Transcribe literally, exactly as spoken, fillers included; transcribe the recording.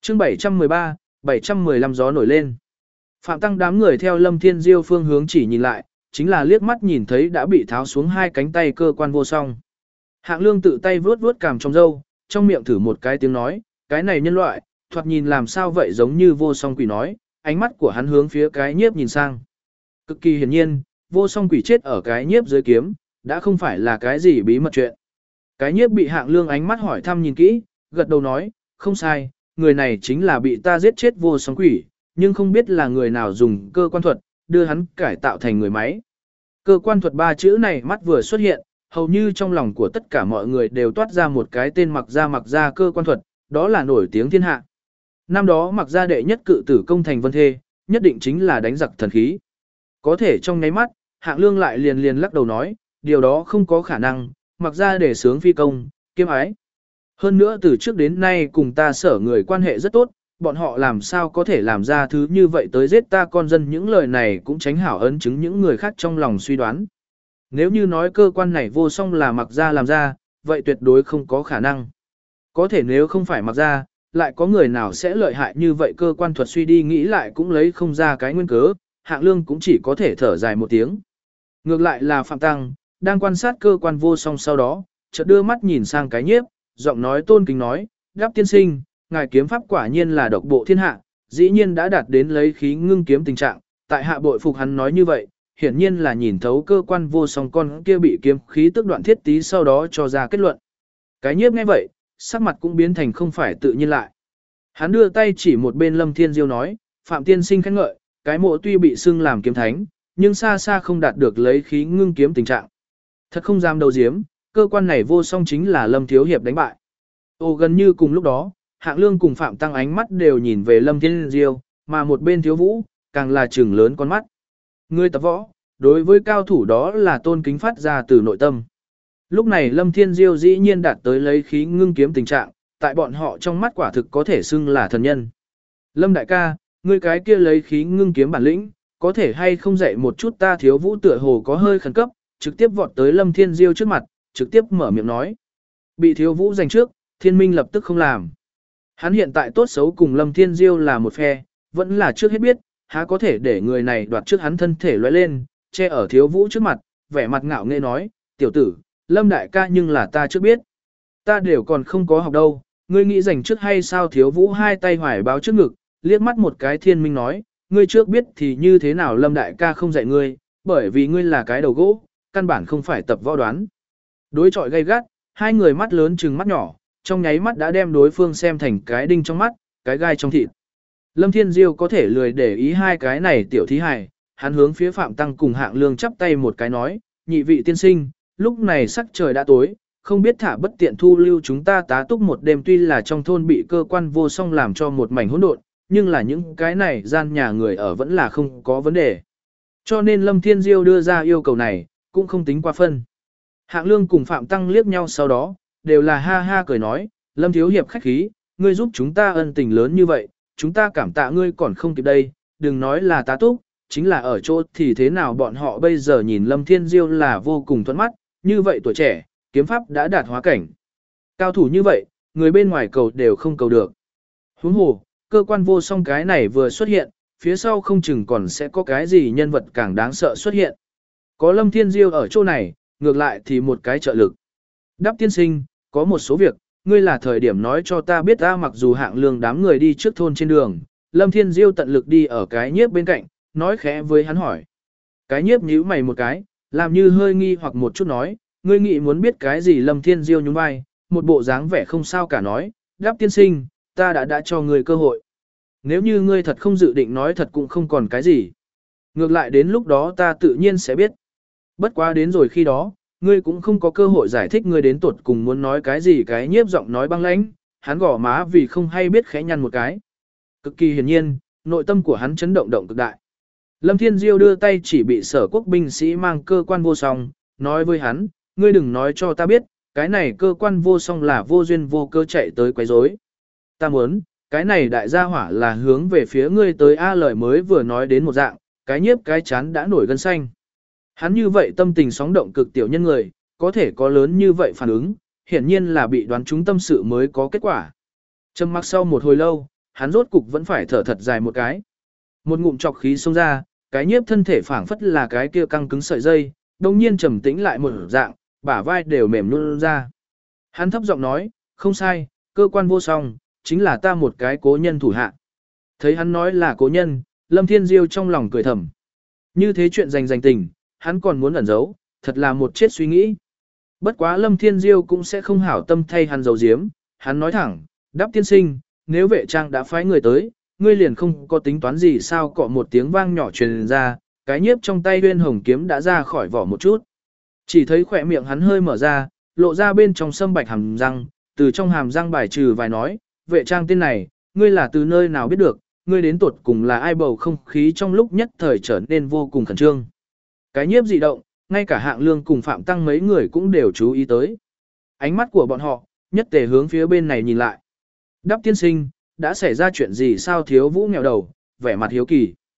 chương bảy trăm mười ba, bảy trăm mười lăm gió nổi lên. Phạm Tăng đám người theo Lâm Thiên Diêu phương hướng chỉ nhìn lại, chính là liếc mắt nhìn thấy đã bị tháo xuống hai cánh tay cơ quan vô song. Hạng Lương tự tay vuốt vuốt cằm trong râu, trong miệng thử một cái tiếng nói, cái này nhân loại, thoạt nhìn làm sao vậy giống như vô song quỷ nói, ánh mắt của hắn hướng phía cái nhiếp nhìn sang. Cực kỳ hiển nhiên, vô song quỷ chết ở cái nhiếp dưới kiếm, đã không phải là cái gì bí mật chuyện. Cái nhiếp bị Hạng Lương ánh mắt hỏi thăm nhìn kỹ, gật đầu nói, không sai, người này chính là bị ta giết chết vô song quỷ, nhưng không biết là người nào dùng cơ quan thuật, đưa hắn cải tạo thành người máy. Cơ quan thuật ba chữ này mắt vừa xuất hiện, hầu như trong lòng của tất cả mọi người đều toát ra một cái tên mặc ra mặc ra cơ quan thuật, đó là nổi tiếng thiên hạ. Năm đó mặc ra đệ nhất cự tử công thành vân thê, nhất định chính là đánh giặc thần khí. Có thể trong nháy mắt, Hạng Lương lại liền liền lắc đầu nói, điều đó không có khả năng, mặc ra để sướng phi công, kiêm ái. Hơn nữa từ trước đến nay cùng ta sở người quan hệ rất tốt, bọn họ làm sao có thể làm ra thứ như vậy tới giết ta con dân, những lời này cũng tránh hảo ấn chứng những người khác trong lòng suy đoán. Nếu như nói cơ quan này vô song là mặc ra làm ra, vậy tuyệt đối không có khả năng. Có thể nếu không phải mặc ra, lại có người nào sẽ lợi hại như vậy, cơ quan thuật suy đi nghĩ lại cũng lấy không ra cái nguyên cớ, Hạng Lương cũng chỉ có thể thở dài một tiếng. Ngược lại là Phạm Tăng, đang quan sát cơ quan vô song sau đó, chợt đưa mắt nhìn sang cái nhiếp, giọng nói tôn kính nói, Đáp tiên sinh, ngài kiếm pháp quả nhiên là độc bộ thiên hạ, dĩ nhiên đã đạt đến lấy khí ngưng kiếm tình trạng, tại hạ bội phục hắn nói như vậy, hiển nhiên là nhìn thấu cơ quan vô song con kia bị kiếm khí tức đoạn thiết tí sau đó cho ra kết luận. Cái nhiếp nghe vậy, sắc mặt cũng biến thành không phải tự nhiên lại. Hắn đưa tay chỉ một bên Lâm Thiên Diêu nói, Phạm tiên sinh khen ngợi, cái mộ tuy bị xưng làm kiếm thánh, nhưng xa xa không đạt được lấy khí ngưng kiếm tình trạng. Thật không dám đầu diếm, cơ quan này vô song chính là Lâm Thiếu Hiệp đánh bại. Ồ, gần như cùng lúc đó, Hạng Lương cùng Phạm Tăng ánh mắt đều nhìn về Lâm Thiên Diêu, mà một bên Thiếu Vũ, càng là trừng lớn con mắt. Người tập võ, đối với cao thủ đó là tôn kính phát ra từ nội tâm. Lúc này Lâm Thiên Diêu dĩ nhiên đạt tới lấy khí ngưng kiếm tình trạng, tại bọn họ trong mắt quả thực có thể xưng là thần nhân. Lâm đại ca, ngươi cái kia lấy khí ngưng kiếm bản lĩnh, có thể hay không dạy một chút ta? Thiếu Vũ tựa hồ có hơi khẩn cấp, trực tiếp vọt tới Lâm Thiên Diêu trước mặt, trực tiếp mở miệng nói. Bị Thiếu Vũ giành trước, Thiên Minh lập tức không làm. Hắn hiện tại tốt xấu cùng Lâm Thiên Diêu là một phe, vẫn là trước hết biết, há có thể để người này đoạt trước hắn thân thể lóe lên, che ở Thiếu Vũ trước mặt, vẻ mặt ngạo nghễ nói, tiểu tử, Lâm đại ca nhưng là ta trước biết. Ta đều còn không có học đâu, ngươi nghĩ giành trước hay sao? Thiếu Vũ hai tay hoài báo trước ngực, liếc mắt một cái Thiên Minh nói, ngươi trước biết thì như thế nào? Lâm đại ca không dạy ngươi, bởi vì ngươi là cái đầu gỗ, căn bản không phải tập võ đoán. Đối chọi gay gắt, hai người mắt lớn trừng mắt nhỏ, trong nháy mắt đã đem đối phương xem thành cái đinh trong mắt, cái gai trong thịt. Lâm Thiên Diêu có thể lười để ý hai cái này tiểu thí hài, hắn hướng phía Phạm Tăng cùng Hạng Lương chắp tay một cái nói, nhị vị tiên sinh, lúc này sắc trời đã tối, không biết thả bất tiện thu lưu chúng ta tá túc một đêm. Tuy là trong thôn bị cơ quan vô song làm cho một mảnh hỗn độn, nhưng là những cái này gian nhà người ở vẫn là không có vấn đề. Cho nên Lâm Thiên Diêu đưa ra yêu cầu này, cũng không tính qua phân. Hạng Lương cùng Phạm Tăng liếc nhau sau đó, đều là ha ha cười nói, Lâm Thiếu Hiệp khách khí, ngươi giúp chúng ta ân tình lớn như vậy, chúng ta cảm tạ ngươi còn không kịp đây, đừng nói là tá túc, chính là ở chỗ thì thế nào bọn họ bây giờ nhìn Lâm Thiên Diêu là vô cùng thuận mắt, như vậy tuổi trẻ, kiếm pháp đã đạt hóa cảnh. Cao thủ như vậy, người bên ngoài cầu đều không cầu được. Huống hồ, cơ quan vô song cái này vừa xuất hiện, phía sau không chừng còn sẽ có cái gì nhân vật càng đáng sợ xuất hiện. Có Lâm Thiên Diêu ở chỗ này, ngược lại thì một cái trợ lực. Đáp tiên sinh, có một số việc, ngươi là thời điểm nói cho ta biết ta. Mặc dù Hạng Lương đám người đi trước thôn trên đường, Lâm Thiên Diêu tận lực đi ở cái nhiếp bên cạnh, nói khẽ với hắn hỏi. Cái nhiếp nhíu mày một cái, làm như hơi nghi hoặc một chút nói, ngươi nghĩ muốn biết cái gì? Lâm Thiên Diêu nhún vai, một bộ dáng vẻ không sao cả nói, Đáp tiên sinh, ta đã đã cho ngươi cơ hội. Nếu như ngươi thật không dự định nói thật cũng không còn cái gì. Ngược lại đến lúc đó ta tự nhiên sẽ biết. Bất quá đến rồi khi đó, ngươi cũng không có cơ hội giải thích ngươi đến tuột cùng muốn nói cái gì. Cái nhiếp giọng nói băng lãnh, hắn gõ má vì không hay biết khẽ nhăn một cái. Cực kỳ hiển nhiên, nội tâm của hắn chấn động động cực đại. Lâm Thiên Diêu đưa tay chỉ bị Sở Quốc binh sĩ mang cơ quan vô song, nói với hắn, ngươi đừng nói cho ta biết, cái này cơ quan vô song là vô duyên vô cơ chạy tới quấy rối. Ta muốn, cái này đại gia hỏa là hướng về phía ngươi tới. A lời mới vừa nói đến một dạng, cái nhiếp cái chán đã nổi gân xanh. Hắn như vậy tâm tình sóng động cực tiểu nhân người, có thể có lớn như vậy phản ứng, hiển nhiên là bị đoán trúng tâm sự mới có kết quả. Trầm mặc sau một hồi lâu, hắn rốt cục vẫn phải thở thật dài một cái. Một ngụm trọc khí xông ra, cái nhiếp thân thể phảng phất là cái kia căng cứng sợi dây, đồng nhiên trầm tĩnh lại một dạng, bả vai đều mềm luôn ra. Hắn thấp giọng nói, không sai, cơ quan vô song, chính là ta một cái cố nhân thủ hạ. Thấy hắn nói là cố nhân, Lâm Thiên Diêu trong lòng cười thầm. Như thế chuyện dành dành tình, hắn còn muốn ẩn giấu, thật là một chết suy nghĩ. Bất quá Lâm Thiên Diêu cũng sẽ không hảo tâm thay hắn giấu giếm, hắn nói thẳng, đáp tiên sinh, nếu vệ trang đã phái người tới, ngươi liền không có tính toán gì sao cọ một tiếng vang nhỏ truyền ra, cái nhiếp trong tay uyên hồng kiếm đã ra khỏi vỏ một chút. Chỉ thấy khỏe miệng hắn hơi mở ra, lộ ra bên trong sâm bạch hàm răng, từ trong hàm răng bài trừ vài nói, vệ trang tên này, ngươi là từ nơi nào biết được, ngươi đến tuột cùng là ai bầu không khí trong lúc nhất thời trở nên vô cùng khẩn trương. Cái nhiếp dị động, ngay cả Hạng Lương cùng Phạm Tăng mấy người cũng đều chú ý tới. Ánh mắt của bọn họ, nhất tề hướng phía bên này nhìn lại. Đáp tiên sinh, đã xảy ra chuyện gì sao Thiếu Vũ nghèo đầu, vẻ mặt hiếu kỳ.